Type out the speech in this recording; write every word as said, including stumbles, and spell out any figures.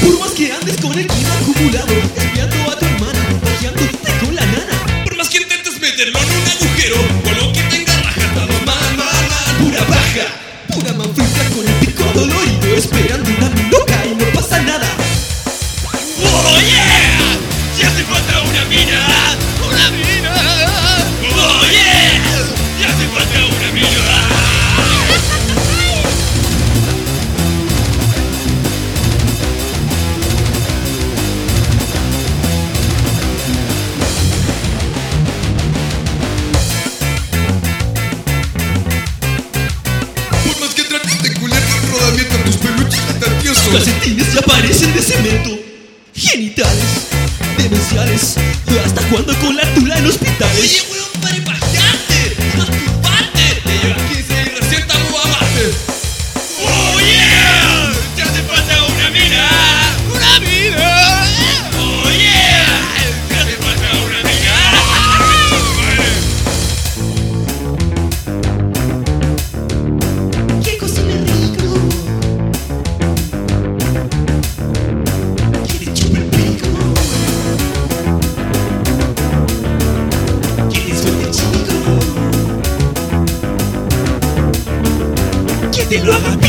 Por más que andes con el clima acumulado, espiando a tu hermana, cojeándote con la nana. Por más que intentes meterlo en un agujero, o lo que tenga rajado, mal, mal, mal, Pura baja, pura manfifla con el pico dolorido, esperando una loca y no pasa nada. ¡Oh, yeah! ¡Ya hace falta una mina! ¡Una mina! ¡Oh, yeah! ¡Ya hace falta una mina! Por más que trates de culer el rodamiento, tus peluches están tiesos. Calcetines ya parecen de cemento, genitales, demenciales. ¿Hasta cuándo con la tula en hospitales? Oye, weón, para impactarte, masturbarte. Te llevas quince y recién estamos a amarte. ¡Oh, yeah! ¡Ya hace falta una mina! ¡Una mina! ¡Oh, yeah! ¡Ya hace falta una mina! ¡Qué cocina rico! ¡Que le chupe el pico! ¡Que le suelte chico! ¡Que te lo haga pico!